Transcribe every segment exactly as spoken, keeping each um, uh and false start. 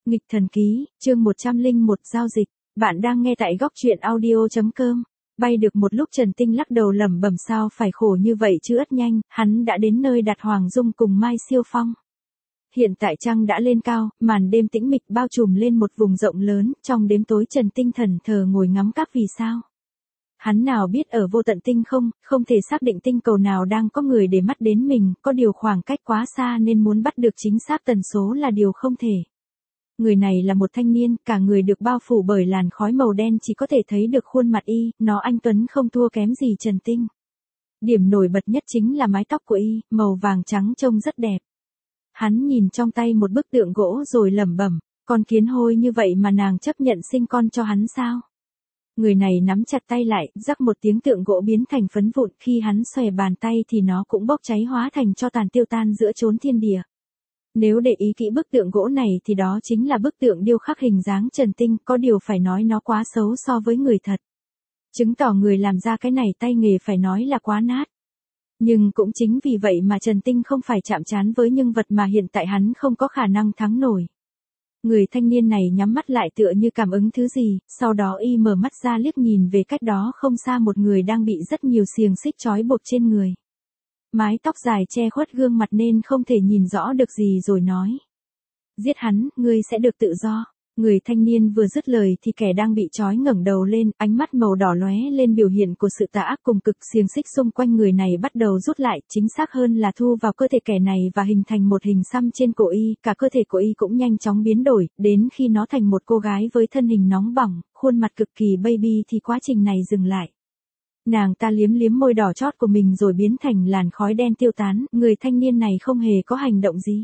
Nghịch thần ký, chương một trăm lẻ một giao dịch. Bạn đang nghe tại góc truyện audio.com. Bay được một lúc Trần Tinh lắc đầu lẩm bẩm sao phải khổ như vậy chứ ất nhanh, hắn đã đến nơi đặt Hoàng Dung cùng Mai Siêu Phong. Hiện tại trăng đã lên cao, màn đêm tĩnh mịch bao trùm lên một vùng rộng lớn, trong đêm tối Trần Tinh thần thờ ngồi ngắm các vì sao. Hắn nào biết ở vô tận tinh không, không thể xác định tinh cầu nào đang có người để mắt đến mình, có điều khoảng cách quá xa nên muốn bắt được chính xác tần số là điều không thể. Người này là một thanh niên, cả người được bao phủ bởi làn khói màu đen chỉ có thể thấy được khuôn mặt y, nó anh tuấn không thua kém gì Trần Tinh. Điểm nổi bật nhất chính là mái tóc của y, màu vàng trắng trông rất đẹp. Hắn nhìn trong tay một bức tượng gỗ rồi lẩm bẩm, con kiến hôi như vậy mà nàng chấp nhận sinh con cho hắn sao? Người này nắm chặt tay lại, rắc một tiếng tượng gỗ biến thành phấn vụn, khi hắn xòe bàn tay thì nó cũng bốc cháy hóa thành tro tàn tiêu tan giữa chốn thiên địa. Nếu để ý kỹ bức tượng gỗ này thì đó chính là bức tượng điêu khắc hình dáng Trần Tinh, có điều phải nói nó quá xấu so với người thật. Chứng tỏ người làm ra cái này tay nghề phải nói là quá nát. Nhưng cũng chính vì vậy mà Trần Tinh không phải chạm trán với nhân vật mà hiện tại hắn không có khả năng thắng nổi. Người thanh niên này nhắm mắt lại tựa như cảm ứng thứ gì, sau đó y mở mắt ra liếc nhìn về cách đó không xa một người đang bị rất nhiều xiềng xích trói buộc trên người. Mái tóc dài che khuất gương mặt nên không thể nhìn rõ được gì rồi nói. Giết hắn, ngươi sẽ được tự do. Người thanh niên vừa dứt lời thì kẻ đang bị trói ngẩng đầu lên, ánh mắt màu đỏ lóe lên biểu hiện của sự tà ác cùng cực. Xiềng xích xung quanh người này bắt đầu rút lại, chính xác hơn là thu vào cơ thể kẻ này và hình thành một hình xăm trên cổ y, cả cơ thể của y cũng nhanh chóng biến đổi, đến khi nó thành một cô gái với thân hình nóng bỏng, khuôn mặt cực kỳ baby thì quá trình này dừng lại. Nàng ta liếm liếm môi đỏ chót của mình rồi biến thành làn khói đen tiêu tán, người thanh niên này không hề có hành động gì.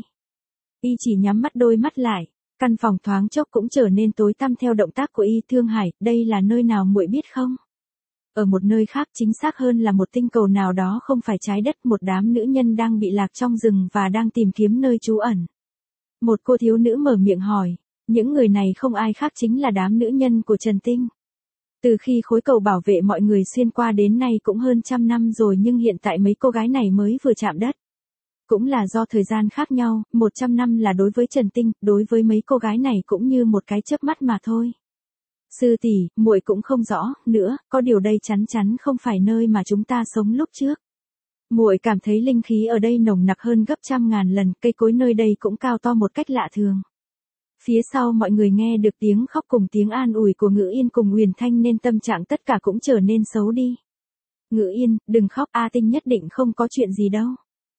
Y chỉ nhắm mắt đôi mắt lại, căn phòng thoáng chốc cũng trở nên tối tăm theo động tác của y. Thương Hải, đây là nơi nào muội biết không? Ở một nơi khác, chính xác hơn là một tinh cầu nào đó không phải trái đất, một đám nữ nhân đang bị lạc trong rừng và đang tìm kiếm nơi trú ẩn. Một cô thiếu nữ mở miệng hỏi, những người này không ai khác chính là đám nữ nhân của Trần Tinh. Từ khi khối cầu bảo vệ mọi người xuyên qua đến nay cũng hơn trăm năm rồi nhưng hiện tại mấy cô gái này mới vừa chạm đất. Cũng là do thời gian khác nhau, một trăm năm là đối với Trần Tinh, đối với mấy cô gái này cũng như một cái chớp mắt mà thôi. Sư tỷ, muội cũng không rõ nữa, có điều đây chắn chắn không phải nơi mà chúng ta sống lúc trước. Muội cảm thấy linh khí ở đây nồng nặc hơn gấp trăm ngàn lần, cây cối nơi đây cũng cao to một cách lạ thường. Phía sau mọi người nghe được tiếng khóc cùng tiếng an ủi của Ngữ Yên cùng Huyền Thanh nên tâm trạng tất cả cũng trở nên xấu đi. Ngữ Yên, đừng khóc, A Tinh nhất định không có chuyện gì đâu.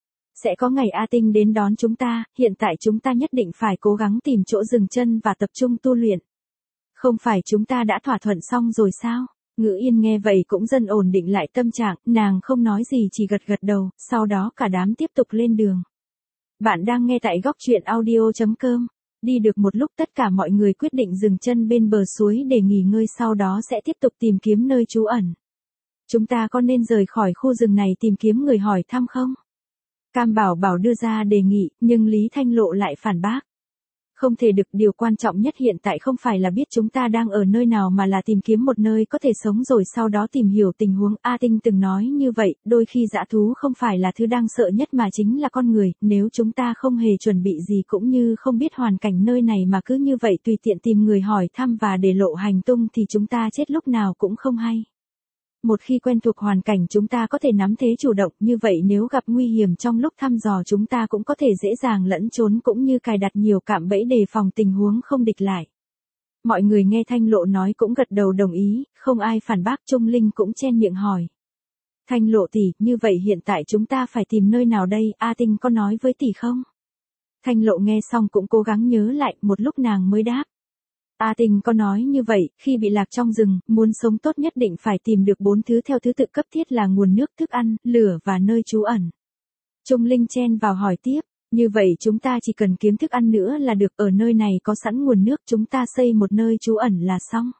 Sẽ có ngày A Tinh đến đón chúng ta, hiện tại chúng ta nhất định phải cố gắng tìm chỗ dừng chân và tập trung tu luyện. Không phải chúng ta đã thỏa thuận xong rồi sao? Ngữ Yên nghe vậy cũng dần ổn định lại tâm trạng, nàng không nói gì chỉ gật gật đầu, sau đó cả đám tiếp tục lên đường. Bạn đang nghe tại góc truyện audio.com. Đi được một lúc tất cả mọi người quyết định dừng chân bên bờ suối để nghỉ ngơi, sau đó sẽ tiếp tục tìm kiếm nơi trú ẩn. Chúng ta có nên rời khỏi khu rừng này tìm kiếm người hỏi thăm không? Cam Bảo Bảo đưa ra đề nghị, nhưng Lý Thanh Lộ lại phản bác. Không thể được, điều quan trọng nhất hiện tại không phải là biết chúng ta đang ở nơi nào mà là tìm kiếm một nơi có thể sống rồi sau đó tìm hiểu tình huống. A Tinh từng nói như vậy, đôi khi dã thú không phải là thứ đang sợ nhất mà chính là con người, nếu chúng ta không hề chuẩn bị gì cũng như không biết hoàn cảnh nơi này mà cứ như vậy tùy tiện tìm người hỏi thăm và để lộ hành tung thì chúng ta chết lúc nào cũng không hay. Một khi quen thuộc hoàn cảnh chúng ta có thể nắm thế chủ động, như vậy nếu gặp nguy hiểm trong lúc thăm dò chúng ta cũng có thể dễ dàng lẫn trốn cũng như cài đặt nhiều cạm bẫy đề phòng tình huống không địch lại. Mọi người nghe Thanh Lộ nói cũng gật đầu đồng ý, không ai phản bác. Trung Linh cũng chen miệng hỏi. Thanh Lộ tỷ, như vậy hiện tại chúng ta phải tìm nơi nào đây, A Tinh có nói với tỷ không? Thanh Lộ nghe xong cũng cố gắng nhớ lại, một lúc nàng mới đáp. A Tinh có nói như vậy, khi bị lạc trong rừng, muốn sống tốt nhất định phải tìm được bốn thứ theo thứ tự cấp thiết là nguồn nước, thức ăn, lửa và nơi trú ẩn. Trung Linh chen vào hỏi tiếp, như vậy chúng ta chỉ cần kiếm thức ăn nữa là được, ở nơi này có sẵn nguồn nước, chúng ta xây một nơi trú ẩn là xong.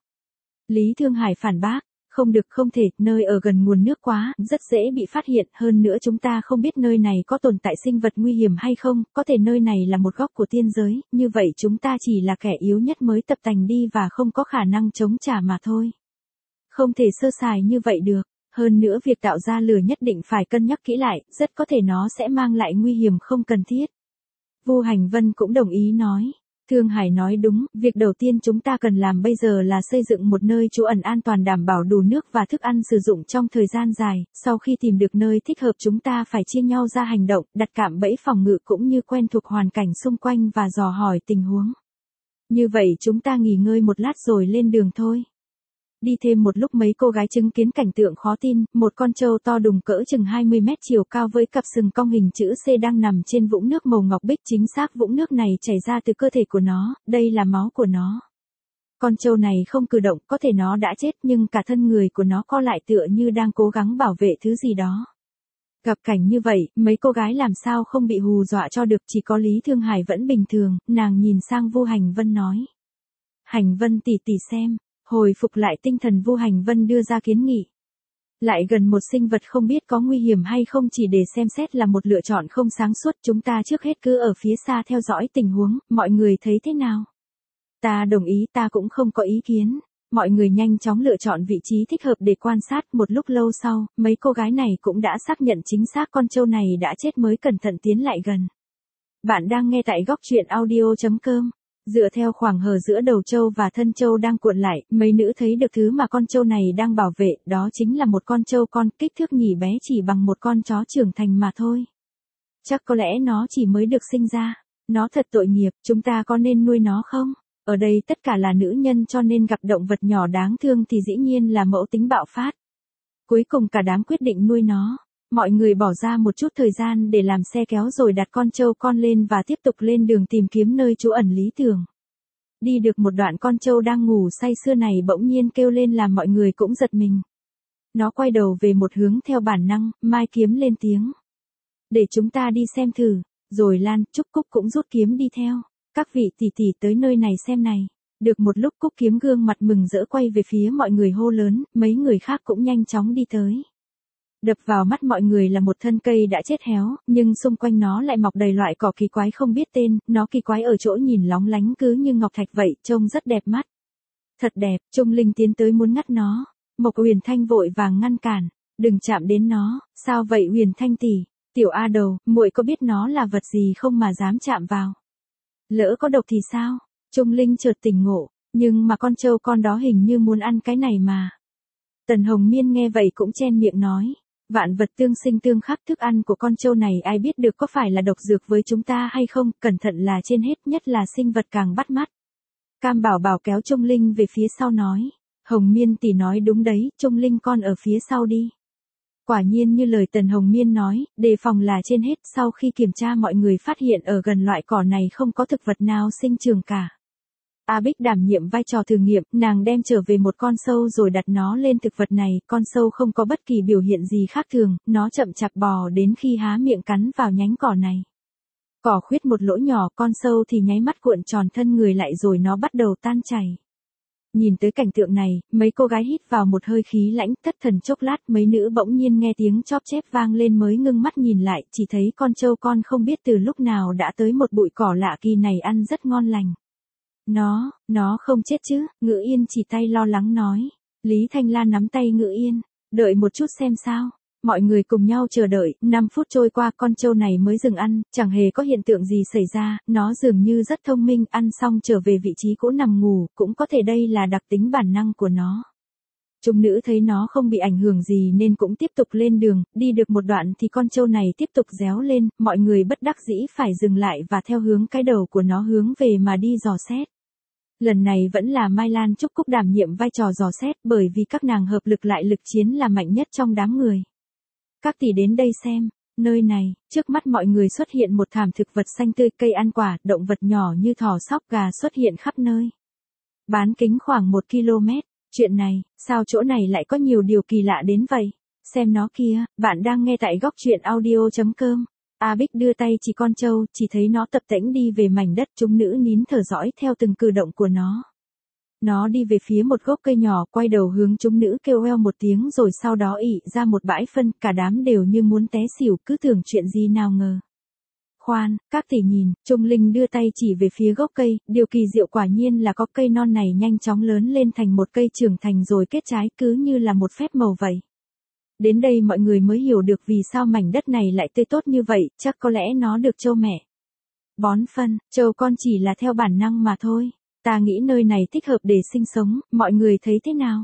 Lý Thương Hải phản bác, không được, không thể, nơi ở gần nguồn nước quá, rất dễ bị phát hiện, hơn nữa chúng ta không biết nơi này có tồn tại sinh vật nguy hiểm hay không, có thể nơi này là một góc của tiên giới, như vậy chúng ta chỉ là kẻ yếu nhất mới tập tành đi và không có khả năng chống trả mà thôi. Không thể sơ sài như vậy được, hơn nữa việc tạo ra lửa nhất định phải cân nhắc kỹ lại, rất có thể nó sẽ mang lại nguy hiểm không cần thiết. Vu Hành Vân cũng đồng ý nói. Thương Hải nói đúng, việc đầu tiên chúng ta cần làm bây giờ là xây dựng một nơi trú ẩn an toàn đảm bảo đủ nước và thức ăn sử dụng trong thời gian dài, sau khi tìm được nơi thích hợp chúng ta phải chia nhau ra hành động, đặt cạm bẫy phòng ngự cũng như quen thuộc hoàn cảnh xung quanh và dò hỏi tình huống. Như vậy chúng ta nghỉ ngơi một lát rồi lên đường thôi. Đi thêm một lúc mấy cô gái chứng kiến cảnh tượng khó tin, một con trâu to đùng cỡ chừng hai mươi mét chiều cao với cặp sừng cong hình chữ C đang nằm trên vũng nước màu ngọc bích, chính xác vũng nước này chảy ra từ cơ thể của nó, đây là máu của nó. Con trâu này không cử động, có thể nó đã chết nhưng cả thân người của nó co lại tựa như đang cố gắng bảo vệ thứ gì đó. Gặp cảnh như vậy, mấy cô gái làm sao không bị hù dọa cho được, chỉ có Lý Thương Hải vẫn bình thường, nàng nhìn sang Vu Hành Vân nói. Hành Vân tỷ tỷ xem. Hồi phục lại tinh thần, Vu Hành Vân đưa ra kiến nghị. Lại gần một sinh vật không biết có nguy hiểm hay không chỉ để xem xét là một lựa chọn không sáng suốt, chúng ta trước hết cứ ở phía xa theo dõi tình huống, mọi người thấy thế nào? Ta đồng ý, ta cũng không có ý kiến. Mọi người nhanh chóng lựa chọn vị trí thích hợp để quan sát, một lúc lâu sau, mấy cô gái này cũng đã xác nhận chính xác con trâu này đã chết mới cẩn thận tiến lại gần. Bạn đang nghe tại góc truyện audio chấm com. Dựa theo khoảng hở giữa đầu trâu và thân trâu đang cuộn lại, mấy nữ thấy được thứ mà con trâu này đang bảo vệ, đó chính là một con trâu con, kích thước nhỉ bé chỉ bằng một con chó trưởng thành mà thôi. Chắc có lẽ nó chỉ mới được sinh ra. Nó thật tội nghiệp, chúng ta có nên nuôi nó không? Ở đây tất cả là nữ nhân cho nên gặp động vật nhỏ đáng thương thì dĩ nhiên là mẫu tính bạo phát. Cuối cùng cả đám quyết định nuôi nó. Mọi người bỏ ra một chút thời gian để làm xe kéo rồi đặt con trâu con lên và tiếp tục lên đường tìm kiếm nơi trú ẩn lý tưởng. Đi được một đoạn, con trâu đang ngủ say sưa này bỗng nhiên kêu lên làm mọi người cũng giật mình. Nó quay đầu về một hướng theo bản năng, Mai Kiếm lên tiếng. Để chúng ta đi xem thử, rồi Lan, Trúc Cúc cũng rút kiếm đi theo. Các vị tỷ tỷ tới nơi này xem này. Được một lúc, Cúc Kiếm gương mặt mừng rỡ quay về phía mọi người hô lớn, mấy người khác cũng nhanh chóng đi tới. Đập vào mắt mọi người là một thân cây đã chết héo, nhưng xung quanh nó lại mọc đầy loại cỏ kỳ quái không biết tên, nó kỳ quái ở chỗ nhìn lóng lánh cứ như ngọc thạch vậy, trông rất đẹp mắt. Thật đẹp, Trung Linh tiến tới muốn ngắt nó. Mộc Huyền Thanh vội vàng ngăn cản, đừng chạm đến nó. Sao vậy Huyền Thanh tỷ? Tiểu A Đầu, muội có biết nó là vật gì không mà dám chạm vào? Lỡ có độc thì sao? Trung Linh chợt tỉnh ngộ, nhưng mà con trâu con đó hình như muốn ăn cái này mà. Tần Hồng Miên nghe vậy cũng chen miệng nói. Vạn vật tương sinh tương khắc, thức ăn của con trâu này ai biết được có phải là độc dược với chúng ta hay không, cẩn thận là trên hết, nhất là sinh vật càng bắt mắt. Cam Bảo Bảo kéo Trung Linh về phía sau nói. Hồng Miên tỷ nói đúng đấy, Trung Linh con ở phía sau đi. Quả nhiên như lời Tần Hồng Miên nói, đề phòng là trên hết. Sau khi kiểm tra mọi người phát hiện ở gần loại cỏ này không có thực vật nào sinh trưởng cả. A Bích đảm nhiệm vai trò thử nghiệm, nàng đem trở về một con sâu rồi đặt nó lên thực vật này, con sâu không có bất kỳ biểu hiện gì khác thường, nó chậm chạp bò đến khi há miệng cắn vào nhánh cỏ này. Cỏ khuyết một lỗ nhỏ, con sâu thì nháy mắt cuộn tròn thân người lại rồi nó bắt đầu tan chảy. Nhìn tới cảnh tượng này, mấy cô gái hít vào một hơi khí lãnh, thất thần chốc lát, mấy nữ bỗng nhiên nghe tiếng chóp chép vang lên mới ngưng mắt nhìn lại, chỉ thấy con trâu con không biết từ lúc nào đã tới một bụi cỏ lạ kỳ này ăn rất ngon lành. Nó, nó không chết chứ, Ngữ Yên chỉ tay lo lắng nói. Lý Thanh Lan nắm tay Ngữ Yên, đợi một chút xem sao. Mọi người cùng nhau chờ đợi, năm phút trôi qua con trâu này mới dừng ăn, chẳng hề có hiện tượng gì xảy ra, nó dường như rất thông minh, ăn xong trở về vị trí cũ nằm ngủ, cũng có thể đây là đặc tính bản năng của nó. Chúng nữ thấy nó không bị ảnh hưởng gì nên cũng tiếp tục lên đường, đi được một đoạn thì con trâu này tiếp tục réo lên, mọi người bất đắc dĩ phải dừng lại và theo hướng cái đầu của nó hướng về mà đi dò xét. Lần này vẫn là Mai Lan Trúc Cúc đảm nhiệm vai trò dò xét bởi vì các nàng hợp lực lại lực chiến là mạnh nhất trong đám người. Các tỷ đến đây xem, nơi này, trước mắt mọi người xuất hiện một thảm thực vật xanh tươi, cây ăn quả, động vật nhỏ như thỏ sóc gà xuất hiện khắp nơi. Bán kính khoảng một ki lô mét, chuyện này, sao chỗ này lại có nhiều điều kỳ lạ đến vậy? Xem nó kia, bạn đang nghe tại góc truyện audio chấm com. A Bích đưa tay chỉ con trâu, chỉ thấy nó tập tễnh đi về mảnh đất, chúng nữ nín thở dõi theo từng cử động của nó. Nó đi về phía một gốc cây nhỏ, quay đầu hướng chúng nữ kêu oeo một tiếng rồi sau đó ị ra một bãi phân, cả đám đều như muốn té xỉu, cứ tưởng chuyện gì nào ngờ. Khoan, các tỷ nhìn, Trung Linh đưa tay chỉ về phía gốc cây, điều kỳ diệu quả nhiên là có cây non này nhanh chóng lớn lên thành một cây trưởng thành rồi kết trái, cứ như là một phép màu vậy. Đến đây mọi người mới hiểu được vì sao mảnh đất này lại tươi tốt như vậy, chắc có lẽ nó được trâu mẹ Bón phân, trâu con chỉ là theo bản năng mà thôi. Ta nghĩ nơi này thích hợp để sinh sống, mọi người thấy thế nào?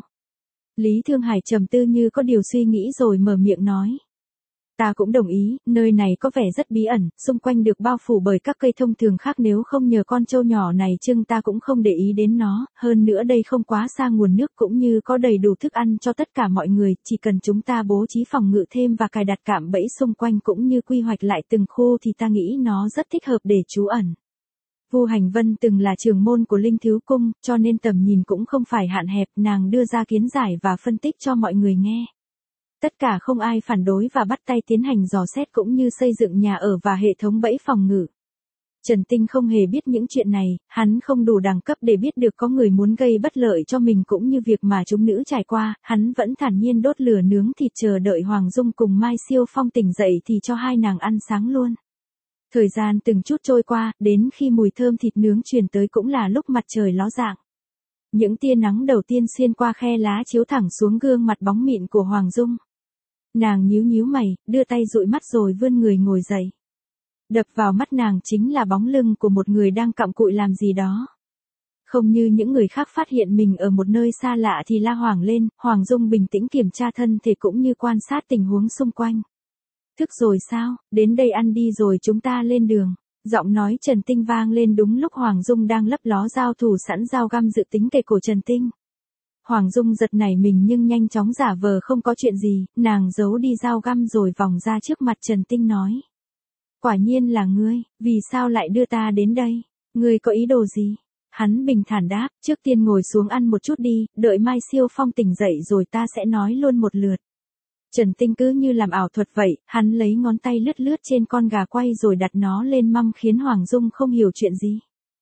Lý Thương Hải trầm tư như có điều suy nghĩ rồi mở miệng nói. Ta cũng đồng ý, nơi này có vẻ rất bí ẩn, xung quanh được bao phủ bởi các cây thông thường khác, nếu không nhờ con trâu nhỏ này trưng ta cũng không để ý đến nó, hơn nữa đây không quá xa nguồn nước cũng như có đầy đủ thức ăn cho tất cả mọi người, chỉ cần chúng ta bố trí phòng ngự thêm và cài đặt cạm bẫy xung quanh cũng như quy hoạch lại từng khu thì ta nghĩ nó rất thích hợp để trú ẩn. Vu Hành Vân từng là trưởng môn của Linh Thiếu Cung, cho nên tầm nhìn cũng không phải hạn hẹp, nàng đưa ra kiến giải và phân tích cho mọi người nghe. Tất cả không ai phản đối và bắt tay tiến hành dò xét cũng như xây dựng nhà ở và hệ thống bẫy phòng ngự. Trần Tinh không hề biết những chuyện này, hắn không đủ đẳng cấp để biết được có người muốn gây bất lợi cho mình cũng như việc mà chúng nữ trải qua, hắn vẫn thản nhiên đốt lửa nướng thịt chờ đợi Hoàng Dung cùng Mai Siêu Phong tỉnh dậy thì cho hai nàng ăn sáng luôn. Thời gian từng chút trôi qua, đến khi mùi thơm thịt nướng truyền tới cũng là lúc mặt trời ló dạng. Những tia nắng đầu tiên xuyên qua khe lá chiếu thẳng xuống gương mặt bóng mịn của Hoàng Dung. Nàng nhíu nhíu mày, đưa tay dụi mắt rồi vươn người ngồi dậy. Đập vào mắt nàng chính là bóng lưng của một người đang cặm cụi làm gì đó. Không như những người khác phát hiện mình ở một nơi xa lạ thì la hoảng lên, Hoàng Dung bình tĩnh kiểm tra thân thể cũng như quan sát tình huống xung quanh. Thức rồi sao, đến đây ăn đi rồi chúng ta lên đường. Giọng nói Trần Tinh vang lên đúng lúc Hoàng Dung đang lấp ló giao thủ sẵn dao găm dự tính kề cổ Trần Tinh. Hoàng Dung giật nảy mình nhưng nhanh chóng giả vờ không có chuyện gì, nàng giấu đi dao găm rồi vòng ra trước mặt Trần Tinh nói. Quả nhiên là ngươi, vì sao lại đưa ta đến đây? Ngươi có ý đồ gì? Hắn bình thản đáp, trước tiên ngồi xuống ăn một chút đi, đợi Mai Siêu Phong tỉnh dậy rồi ta sẽ nói luôn một lượt. Trần Tinh cứ như làm ảo thuật vậy, hắn lấy ngón tay lướt lướt trên con gà quay rồi đặt nó lên mâm khiến Hoàng Dung không hiểu chuyện gì.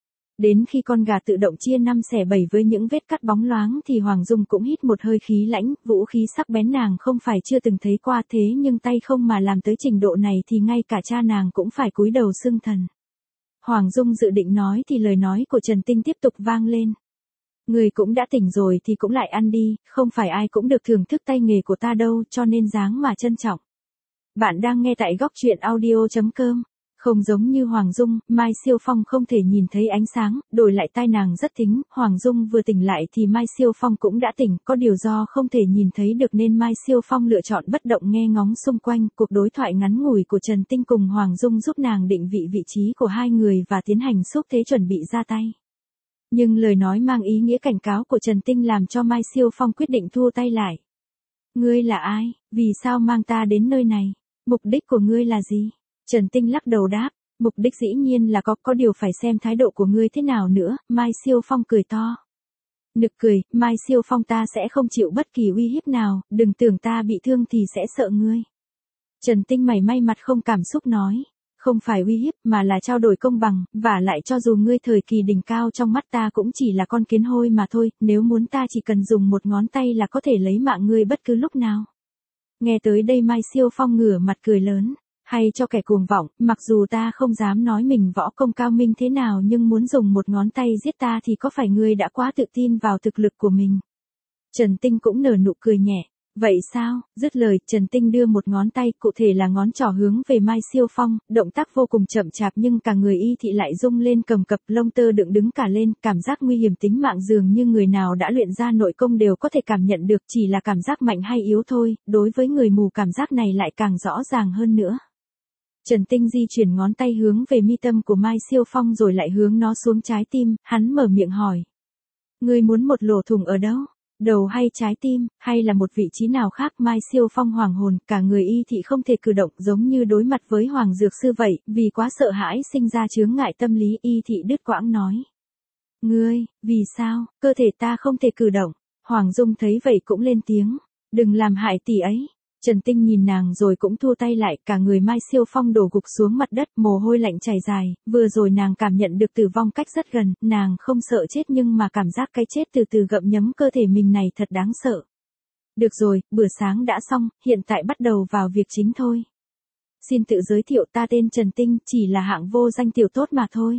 Đến khi con gà tự động chia năm xẻ bảy với những vết cắt bóng loáng thì Hoàng Dung cũng hít một hơi khí lãnh, vũ khí sắc bén nàng không phải chưa từng thấy qua thế nhưng tay không mà làm tới trình độ này thì ngay cả cha nàng cũng phải cúi đầu xưng thần. Hoàng Dung dự định nói thì lời nói của Trần Tinh tiếp tục vang lên. Người cũng đã tỉnh rồi thì cũng lại ăn đi, không phải ai cũng được thưởng thức tay nghề của ta đâu cho nên dáng mà trân trọng. Bạn đang nghe tại góc truyện audio chấm com. Không giống như Hoàng Dung, Mai Siêu Phong không thể nhìn thấy ánh sáng, đổi lại tai nàng rất thính, Hoàng Dung vừa tỉnh lại thì Mai Siêu Phong cũng đã tỉnh, có điều do không thể nhìn thấy được nên Mai Siêu Phong lựa chọn bất động nghe ngóng xung quanh, cuộc đối thoại ngắn ngủi của Trần Tinh cùng Hoàng Dung giúp nàng định vị vị trí của hai người và tiến hành xúc thế chuẩn bị ra tay. Nhưng lời nói mang ý nghĩa cảnh cáo của Trần Tinh làm cho Mai Siêu Phong quyết định thua tay lại. Ngươi là ai, vì sao mang ta đến nơi này, mục đích của ngươi là gì? Trần Tinh lắc đầu đáp, mục đích dĩ nhiên là có, có điều phải xem thái độ của ngươi thế nào nữa, Mai Siêu Phong cười to. Nực cười, Mai Siêu Phong ta sẽ không chịu bất kỳ uy hiếp nào, đừng tưởng ta bị thương thì sẽ sợ ngươi. Trần Tinh mảy may mặt không cảm xúc nói, không phải uy hiếp mà là trao đổi công bằng, và lại cho dù ngươi thời kỳ đỉnh cao trong mắt ta cũng chỉ là con kiến hôi mà thôi, nếu muốn ta chỉ cần dùng một ngón tay là có thể lấy mạng ngươi bất cứ lúc nào. Nghe tới đây Mai Siêu Phong ngửa mặt cười lớn. Hay cho kẻ cuồng vọng, mặc dù ta không dám nói mình võ công cao minh thế nào nhưng muốn dùng một ngón tay giết ta thì có phải ngươi đã quá tự tin vào thực lực của mình? Trần Tinh cũng nở nụ cười nhẹ. Vậy sao? Dứt lời, Trần Tinh đưa một ngón tay, cụ thể là ngón trỏ hướng về Mai Siêu Phong, động tác vô cùng chậm chạp nhưng cả người y thị lại rung lên cầm cập, lông tơ dựng đứng cả lên, cảm giác nguy hiểm tính mạng dường như người nào đã luyện ra nội công đều có thể cảm nhận được, chỉ là cảm giác mạnh hay yếu thôi, đối với người mù cảm giác này lại càng rõ ràng hơn nữa. Trần Tinh di chuyển ngón tay hướng về mi tâm của Mai Siêu Phong rồi lại hướng nó xuống trái tim, hắn mở miệng hỏi. Ngươi muốn một lỗ thủng ở đâu? Đầu hay trái tim, hay là một vị trí nào khác? Mai Siêu Phong hoàng hồn, cả người y thị không thể cử động giống như đối mặt với Hoàng Dược Sư vậy, vì quá sợ hãi sinh ra chướng ngại tâm lý y thị đứt quãng nói. Ngươi, vì sao, cơ thể ta không thể cử động? Hoàng Dung thấy vậy cũng lên tiếng, đừng làm hại tỷ ấy. Trần Tinh nhìn nàng rồi cũng thua tay lại, cả người Mai Siêu Phong đổ gục xuống mặt đất, mồ hôi lạnh chảy dài, vừa rồi nàng cảm nhận được tử vong cách rất gần, nàng không sợ chết nhưng mà cảm giác cái chết từ từ gặm nhấm cơ thể mình này thật đáng sợ. Được rồi, bữa sáng đã xong, hiện tại bắt đầu vào việc chính thôi. Xin tự giới thiệu, ta tên Trần Tinh, chỉ là hạng vô danh tiểu tốt mà thôi.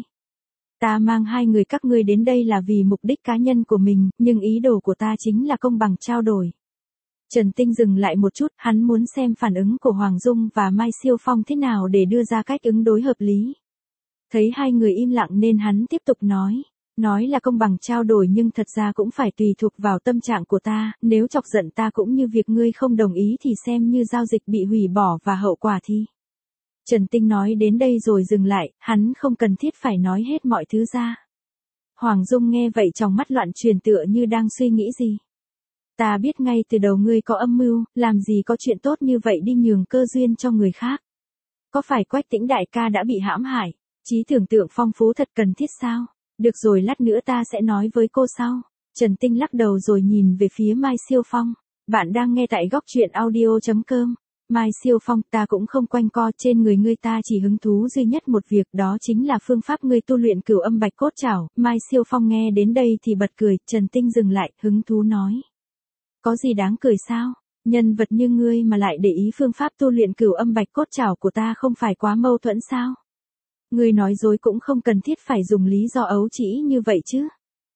Ta mang hai người các ngươi đến đây là vì mục đích cá nhân của mình, nhưng ý đồ của ta chính là công bằng trao đổi. Trần Tinh dừng lại một chút, hắn muốn xem phản ứng của Hoàng Dung và Mai Siêu Phong thế nào để đưa ra cách ứng đối hợp lý. Thấy hai người im lặng nên hắn tiếp tục nói. Nói là công bằng trao đổi nhưng thật ra cũng phải tùy thuộc vào tâm trạng của ta, nếu chọc giận ta cũng như việc ngươi không đồng ý thì xem như giao dịch bị hủy bỏ và hậu quả thì. Trần Tinh nói đến đây rồi dừng lại, hắn không cần thiết phải nói hết mọi thứ ra. Hoàng Dung nghe vậy trong mắt loạn truyền tựa như đang suy nghĩ gì. Ta biết ngay từ đầu ngươi có âm mưu, làm gì có chuyện tốt như vậy đi nhường cơ duyên cho người khác. Có phải Quách Tĩnh đại ca đã bị hãm hại, trí tưởng tượng phong phú thật cần thiết sao? Được rồi, lát nữa ta sẽ nói với cô sau. Trần Tinh lắc đầu rồi nhìn về phía Mai Siêu Phong. Bạn đang nghe tại góc truyện audio chấm com. Mai Siêu Phong, ta cũng không quanh co, trên người ngươi ta chỉ hứng thú duy nhất một việc, đó chính là phương pháp ngươi tu luyện Cửu Âm Bạch Cốt Trảo. Mai Siêu Phong nghe đến đây thì bật cười, Trần Tinh dừng lại, hứng thú nói. Có gì đáng cười sao? Nhân vật như ngươi mà lại để ý phương pháp tu luyện Cửu Âm Bạch Cốt Trảo của ta không phải quá mâu thuẫn sao? Ngươi nói dối cũng không cần thiết phải dùng lý do ấu trĩ như vậy chứ.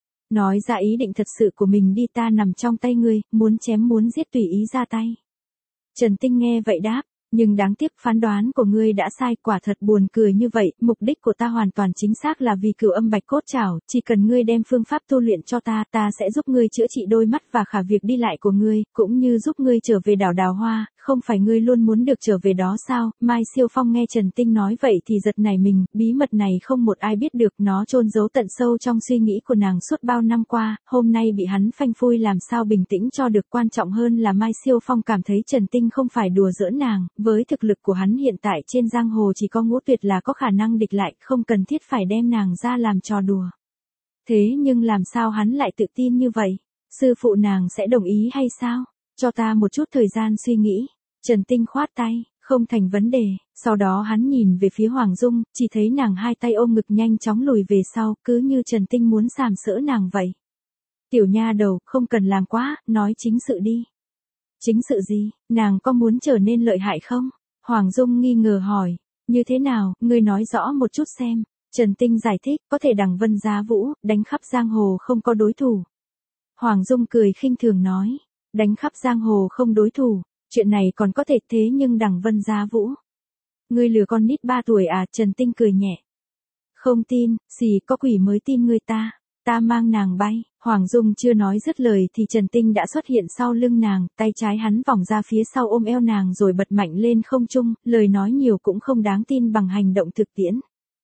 Nói ra ý định thật sự của mình đi, ta nằm trong tay ngươi, muốn chém muốn giết tùy ý ra tay. Trần Tinh nghe vậy đáp, nhưng đáng tiếc phán đoán của ngươi đã sai, quả thật buồn cười như vậy, mục đích của ta hoàn toàn chính xác là vì Cửu Âm Bạch Cốt Trảo, chỉ cần ngươi đem phương pháp tu luyện cho ta, ta sẽ giúp ngươi chữa trị đôi mắt và khả việc đi lại của ngươi, cũng như giúp ngươi trở về đảo Đào Hoa, không phải ngươi luôn muốn được trở về đó sao? Mai Siêu Phong nghe Trần Tinh nói vậy thì giật nảy mình, bí mật này không một ai biết được, nó chôn giấu tận sâu trong suy nghĩ của nàng suốt bao năm qua, hôm nay bị hắn phanh phui làm sao bình tĩnh cho được, quan trọng hơn là Mai Siêu Phong cảm thấy Trần Tinh không phải đùa giỡn nàng, với thực lực của hắn hiện tại trên giang hồ chỉ có Ngũ Tuyệt là có khả năng địch lại, không cần thiết phải đem nàng ra làm trò đùa. Thế nhưng làm sao hắn lại tự tin như vậy? Sư phụ nàng sẽ đồng ý hay sao? Cho ta một chút thời gian suy nghĩ. Trần Tinh khoát tay, không thành vấn đề. Sau đó hắn nhìn về phía Hoàng Dung, chỉ thấy nàng hai tay ôm ngực nhanh chóng lùi về sau, cứ như Trần Tinh muốn sàm sỡ nàng vậy. Tiểu nha đầu, không cần làm quá, nói chính sự đi. Chính sự gì? Nàng có muốn trở nên lợi hại không? Hoàng Dung nghi ngờ hỏi. Như thế nào, ngươi nói rõ một chút xem. Trần Tinh giải thích, có thể đằng vân giá vũ, đánh khắp giang hồ không có đối thủ. Hoàng Dung cười khinh thường nói. Đánh khắp giang hồ không đối thủ. Chuyện này còn có thể, thế nhưng đằng vân giá vũ. Ngươi lừa con nít ba tuổi à? Trần Tinh cười nhẹ. Không tin, xì có quỷ mới tin ngươi ta. Ta mang nàng bay. Hoàng Dung chưa nói dứt lời thì Trần Tinh đã xuất hiện sau lưng nàng, tay trái hắn vòng ra phía sau ôm eo nàng rồi bật mạnh lên không trung, lời nói nhiều cũng không đáng tin bằng hành động thực tiễn.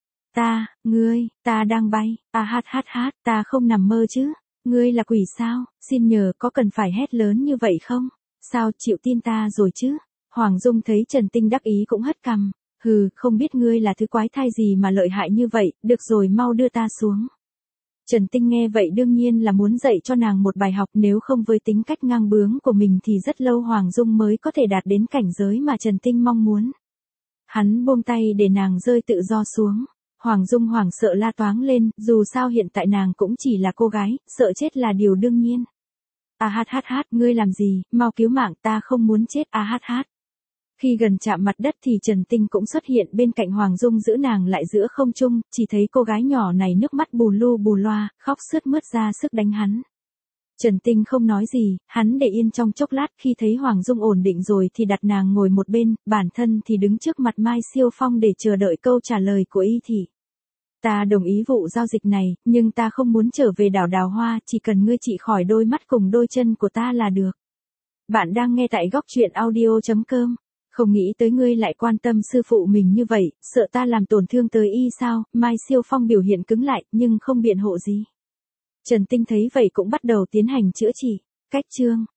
Ta, ngươi, ta đang bay, a hát hát hát, ta không nằm mơ chứ, ngươi là quỷ sao, xin nhờ có cần phải hét lớn như vậy không, sao chịu tin ta rồi chứ. Hoàng Dung thấy Trần Tinh đắc ý cũng hất cằm, hừ, không biết ngươi là thứ quái thai gì mà lợi hại như vậy, được rồi mau đưa ta xuống. Trần Tinh nghe vậy đương nhiên là muốn dạy cho nàng một bài học, nếu không với tính cách ngang bướng của mình thì rất lâu Hoàng Dung mới có thể đạt đến cảnh giới mà Trần Tinh mong muốn. Hắn buông tay để nàng rơi tự do xuống. Hoàng Dung hoảng sợ la toáng lên, dù sao hiện tại nàng cũng chỉ là cô gái, sợ chết là điều đương nhiên. A hát hát hát, ngươi làm gì, mau cứu mạng, ta không muốn chết, a hát hát. Khi gần chạm mặt đất thì Trần Tinh cũng xuất hiện bên cạnh Hoàng Dung giữ nàng lại giữa không trung, chỉ thấy cô gái nhỏ này nước mắt bù lu bù loa, khóc sướt mướt ra sức đánh hắn. Trần Tinh không nói gì, hắn để yên trong chốc lát, khi thấy Hoàng Dung ổn định rồi thì đặt nàng ngồi một bên, bản thân thì đứng trước mặt Mai Siêu Phong để chờ đợi câu trả lời của y thị. Ta đồng ý vụ giao dịch này, nhưng ta không muốn trở về đảo Đào Hoa, chỉ cần ngươi trị khỏi đôi mắt cùng đôi chân của ta là được. Bạn đang nghe tại góc truyện audio chấm com. Không nghĩ tới ngươi lại quan tâm sư phụ mình như vậy, sợ ta làm tổn thương tới y sao? Mai Siêu Phong biểu hiện cứng lại, nhưng không biện hộ gì. Trần Tinh thấy vậy cũng bắt đầu tiến hành chữa trị. Cách chương